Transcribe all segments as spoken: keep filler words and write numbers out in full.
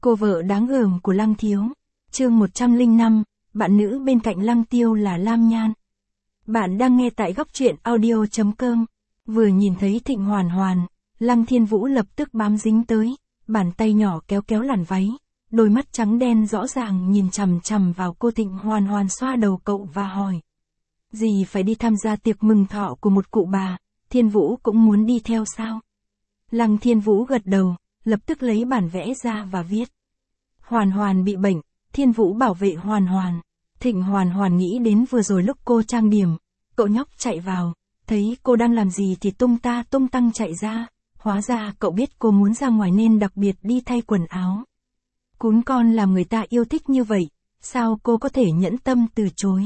Cô vợ đáng gờm của Lăng Thiếu. Chương một trăm lẻ năm, bạn nữ bên cạnh Lăng Tiêu là Lam Nhan. Bạn đang nghe tại góc truyện audio chấm com. Vừa nhìn thấy Thịnh Hoàn Hoàn, Lăng Thiên Vũ lập tức bám dính tới, bàn tay nhỏ kéo kéo làn váy, đôi mắt trắng đen rõ ràng nhìn chằm chằm vào cô. Thịnh Hoàn Hoàn xoa đầu cậu và hỏi. Dì phải đi tham gia tiệc mừng thọ của một cụ bà, Thiên Vũ cũng muốn đi theo sao? Lăng Thiên Vũ gật đầu, lập tức lấy bản vẽ ra và viết. Hoàn Hoàn bị bệnh, Thiên Vũ bảo vệ Hoàn Hoàn. Thịnh Hoàn Hoàn nghĩ đến vừa rồi lúc cô trang điểm, cậu nhóc chạy vào, thấy cô đang làm gì thì tung ta tung tăng chạy ra, hóa ra cậu biết cô muốn ra ngoài nên đặc biệt đi thay quần áo. Cún con làm người ta yêu thích như vậy, sao cô có thể nhẫn tâm từ chối?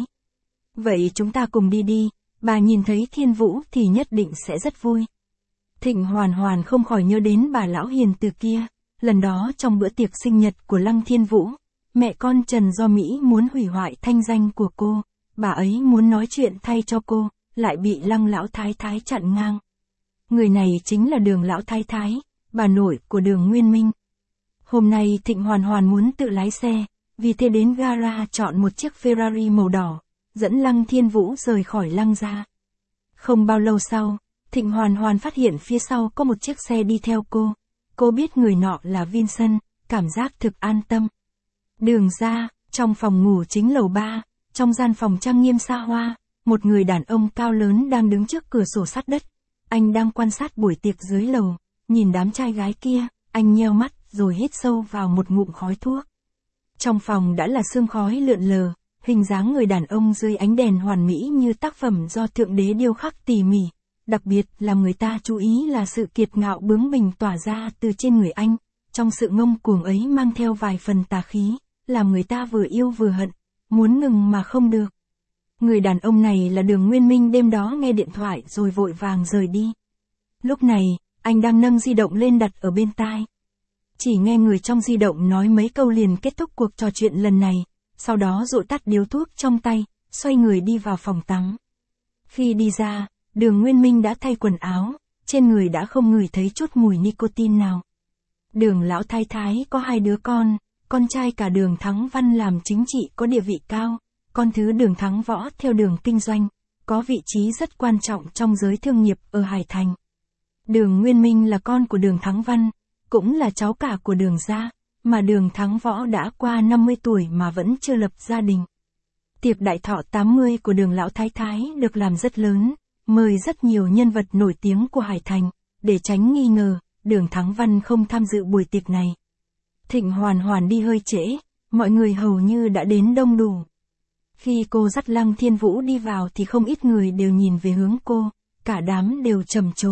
Vậy chúng ta cùng đi đi, bà nhìn thấy Thiên Vũ thì nhất định sẽ rất vui. Thịnh Hoàn Hoàn không khỏi nhớ đến bà lão hiền từ kia, lần đó trong bữa tiệc sinh nhật của Lăng Thiên Vũ, mẹ con Trần Do Mỹ muốn hủy hoại thanh danh của cô, bà ấy muốn nói chuyện thay cho cô, lại bị Lăng lão thái thái chặn ngang. Người này chính là Đường lão thái thái, bà nội của Đường Nguyên Minh. Hôm nay Thịnh Hoàn Hoàn muốn tự lái xe, vì thế đến gara chọn một chiếc Ferrari màu đỏ, dẫn Lăng Thiên Vũ rời khỏi Lăng gia. Không bao lâu sau, Thịnh Hoàn Hoàn phát hiện phía sau có một chiếc xe đi theo cô. Cô biết người nọ là Vincent, cảm giác thực an tâm. Đường ra, trong phòng ngủ chính lầu ba, trong gian phòng trang nghiêm xa hoa, một người đàn ông cao lớn đang đứng trước cửa sổ sắt đất. Anh đang quan sát buổi tiệc dưới lầu, nhìn đám trai gái kia, anh nheo mắt rồi hít sâu vào một ngụm khói thuốc. Trong phòng đã là sương khói lượn lờ, hình dáng người đàn ông dưới ánh đèn hoàn mỹ như tác phẩm do Thượng Đế điêu khắc tỉ mỉ. Đặc biệt làm người ta chú ý là sự kiệt ngạo bướng bỉnh tỏa ra từ trên người anh, trong sự ngông cuồng ấy mang theo vài phần tà khí, làm người ta vừa yêu vừa hận, muốn ngừng mà không được. Người đàn ông này là Đường Nguyên Minh đêm đó nghe điện thoại rồi vội vàng rời đi. Lúc này, anh đang nâng di động lên đặt ở bên tai. Chỉ nghe người trong di động nói mấy câu liền kết thúc cuộc trò chuyện lần này, sau đó dội tắt điếu thuốc trong tay, xoay người đi vào phòng tắm. Khi đi ra, Đường Nguyên Minh đã thay quần áo, trên người đã không ngửi thấy chút mùi nicotine nào. Đường lão thái thái có hai đứa con, con trai cả Đường Thắng Văn làm chính trị có địa vị cao, con thứ Đường Thắng Võ theo đường kinh doanh, có vị trí rất quan trọng trong giới thương nghiệp ở Hải Thành. Đường Nguyên Minh là con của Đường Thắng Văn, cũng là cháu cả của Đường gia, mà Đường Thắng Võ đã qua năm mươi tuổi mà vẫn chưa lập gia đình. Tiệc đại thọ tám mươi của Đường lão thái thái được làm rất lớn, mời rất nhiều nhân vật nổi tiếng của Hải Thành, để tránh nghi ngờ, Đường Thắng Văn không tham dự buổi tiệc này. Thịnh Hoàn Hoàn đi hơi trễ, mọi người hầu như đã đến đông đủ. Khi cô dắt Lăng Thiên Vũ đi vào thì không ít người đều nhìn về hướng cô, cả đám đều trầm trồ.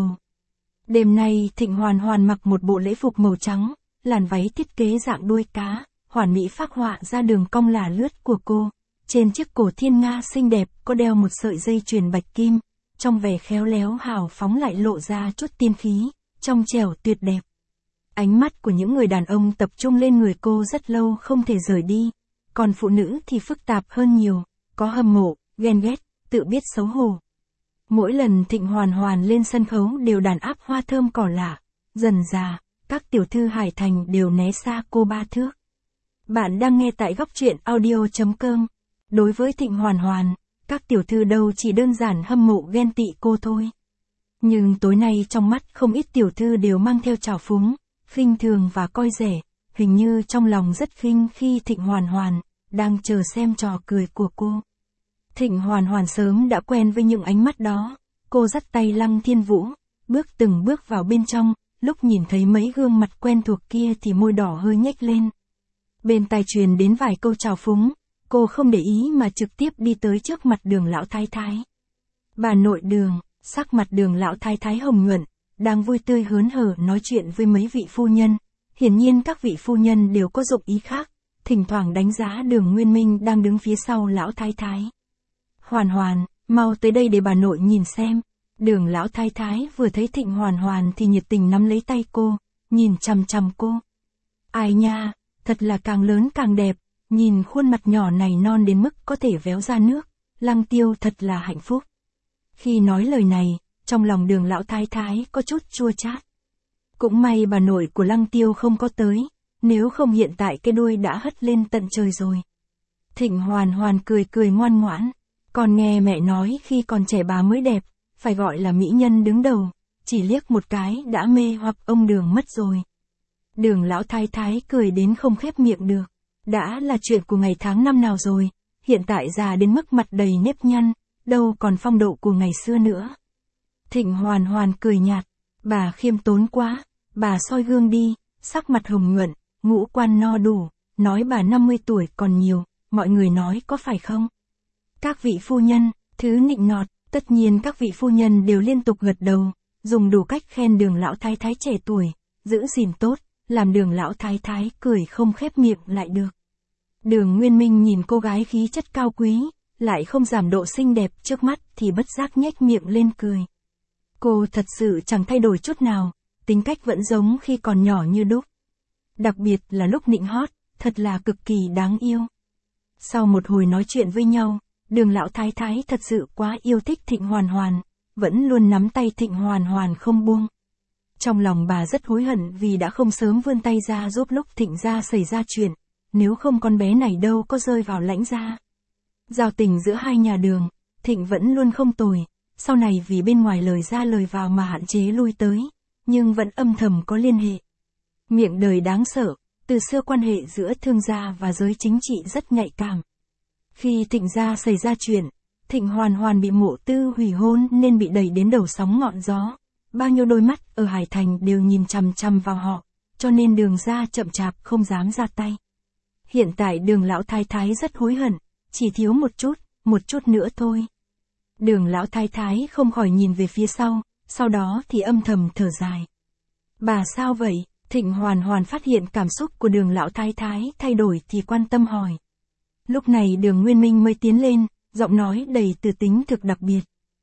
Đêm nay Thịnh Hoàn Hoàn mặc một bộ lễ phục màu trắng, làn váy thiết kế dạng đuôi cá, hoàn mỹ phác họa ra đường cong lả lướt của cô. Trên chiếc cổ thiên nga xinh đẹp có đeo một sợi dây chuyền bạch kim, trong vẻ khéo léo hào phóng lại lộ ra chút tiên khí, trong trẻo tuyệt đẹp. Ánh mắt của những người đàn ông tập trung lên người cô rất lâu không thể rời đi, còn phụ nữ thì phức tạp hơn nhiều, có hâm mộ, ghen ghét, tự biết xấu hổ. Mỗi lần Thịnh Hoàn Hoàn lên sân khấu đều đàn áp hoa thơm cỏ lạ, dần dà, các tiểu thư Hải Thành đều né xa cô ba thước. Bạn đang nghe tại góc truyện audio chấm com. Đối với Thịnh Hoàn Hoàn, các tiểu thư đâu chỉ đơn giản hâm mộ ghen tị cô thôi. Nhưng tối nay trong mắt không ít tiểu thư đều mang theo trào phúng, khinh thường và coi rẻ, hình như trong lòng rất khinh khi Thịnh Hoàn Hoàn đang chờ xem trò cười của cô. Thịnh Hoàn Hoàn sớm đã quen với những ánh mắt đó, cô dắt tay Lăng Thiên Vũ, bước từng bước vào bên trong, lúc nhìn thấy mấy gương mặt quen thuộc kia thì môi đỏ hơi nhếch lên. Bên tai truyền đến vài câu trào phúng, cô không để ý mà trực tiếp đi tới trước mặt Đường lão thái thái. Bà nội Đường, sắc mặt Đường lão thái thái hồng nhuận, đang vui tươi hớn hở nói chuyện với mấy vị phu nhân. Hiển nhiên các vị phu nhân đều có dụng ý khác, thỉnh thoảng đánh giá Đường Nguyên Minh đang đứng phía sau lão thái thái. Hoàn Hoàn, mau tới đây để bà nội nhìn xem. Đường lão thái thái vừa thấy Thịnh Hoàn Hoàn thì nhiệt tình nắm lấy tay cô, nhìn chằm chằm cô. Ai nha, thật là càng lớn càng đẹp, nhìn khuôn mặt nhỏ này non đến mức có thể véo ra nước, Lăng Tiêu thật là hạnh phúc. Khi nói lời này, trong lòng Đường lão thái thái có chút chua chát. Cũng may bà nội của Lăng Tiêu không có tới, nếu không hiện tại cái đuôi đã hất lên tận trời rồi. Thịnh Hoàn Hoàn cười cười ngoan ngoãn, còn nghe mẹ nói khi còn trẻ bà mới đẹp, phải gọi là mỹ nhân đứng đầu, chỉ liếc một cái đã mê hoặc ông Đường mất rồi. Đường lão thái thái cười đến không khép miệng được, đã là chuyện của ngày tháng năm nào rồi, hiện tại già đến mức mặt đầy nếp nhăn, đâu còn phong độ của ngày xưa nữa. Thịnh Hoàn Hoàn cười nhạt, bà khiêm tốn quá, bà soi gương đi, sắc mặt hồng nhuận, ngũ quan no đủ, nói bà năm mươi tuổi còn nhiều, mọi người nói có phải không? Các vị phu nhân, thứ nịnh nọt, tất nhiên các vị phu nhân đều liên tục gật đầu, dùng đủ cách khen Đường lão thái thái trẻ tuổi, giữ gìn tốt, làm Đường lão thái thái cười không khép miệng lại được. Đường Nguyên Minh nhìn cô gái khí chất cao quý, lại không giảm độ xinh đẹp trước mắt thì bất giác nhếch miệng lên cười. Cô thật sự chẳng thay đổi chút nào, tính cách vẫn giống khi còn nhỏ như đúc. Đặc biệt là lúc nịnh hót, thật là cực kỳ đáng yêu. Sau một hồi nói chuyện với nhau, Đường lão thái thái thật sự quá yêu thích Thịnh Hoàn Hoàn, vẫn luôn nắm tay Thịnh Hoàn Hoàn không buông. Trong lòng bà rất hối hận vì đã không sớm vươn tay ra giúp lúc Thịnh gia xảy ra chuyện, nếu không con bé này đâu có rơi vào lãnh gia. Giao tình giữa hai nhà Đường, Thịnh vẫn luôn không tồi, sau này vì bên ngoài lời ra lời vào mà hạn chế lui tới, nhưng vẫn âm thầm có liên hệ. Miệng đời đáng sợ, từ xưa quan hệ giữa thương gia và giới chính trị rất nhạy cảm. Khi Thịnh gia xảy ra chuyện, Thịnh Hoàn Hoàn bị Mộ Tư hủy hôn nên bị đẩy đến đầu sóng ngọn gió. Bao nhiêu đôi mắt ở Hải Thành đều nhìn chằm chằm vào họ, cho nên Đường gia chậm chạp không dám ra tay. Hiện tại Đường lão thái thái rất hối hận, chỉ thiếu một chút, một chút nữa thôi. Đường lão thái thái không khỏi nhìn về phía sau, sau đó thì âm thầm thở dài. Bà sao vậy? Thịnh Hoàn Hoàn phát hiện cảm xúc của Đường lão thái thái thay đổi thì quan tâm hỏi. Lúc này Đường Nguyên Minh mới tiến lên, giọng nói đầy từ tính thực đặc biệt.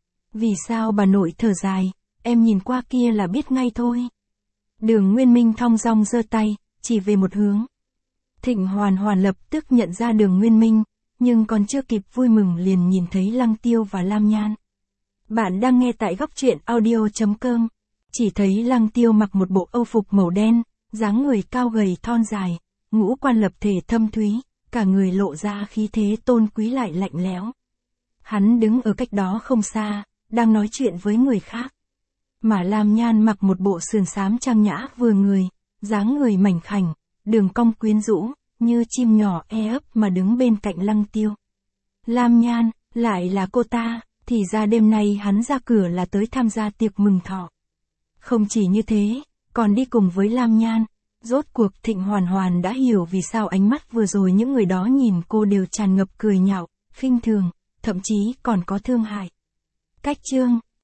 Vì sao bà nội thở dài, em nhìn qua kia là biết ngay thôi. Đường Nguyên Minh thong dong giơ tay, chỉ về một hướng. Thịnh Hoàn Hoàn lập tức nhận ra Đường Nguyên Minh, nhưng còn chưa kịp vui mừng liền nhìn thấy Lăng Tiêu và Lam Nhan. Bạn đang nghe tại góc truyện audio chấm com. Chỉ thấy Lăng Tiêu mặc một bộ âu phục màu đen, dáng người cao gầy thon dài, ngũ quan lập thể thâm thúy, cả người lộ ra khí thế tôn quý lại lạnh lẽo. Hắn đứng ở cách đó không xa, đang nói chuyện với người khác. Mà Lam Nhan mặc một bộ sườn xám trang nhã vừa người, dáng người mảnh khảnh, đường cong quyến rũ, như chim nhỏ e ấp mà đứng bên cạnh Lăng Tiêu. Lam Nhan, lại là cô ta, thì ra đêm nay hắn ra cửa là tới tham gia tiệc mừng thọ. Không chỉ như thế, còn đi cùng với Lam Nhan, rốt cuộc Thịnh Hoàn Hoàn đã hiểu vì sao ánh mắt vừa rồi những người đó nhìn cô đều tràn ngập cười nhạo, khinh thường, thậm chí còn có thương hại. Cách chương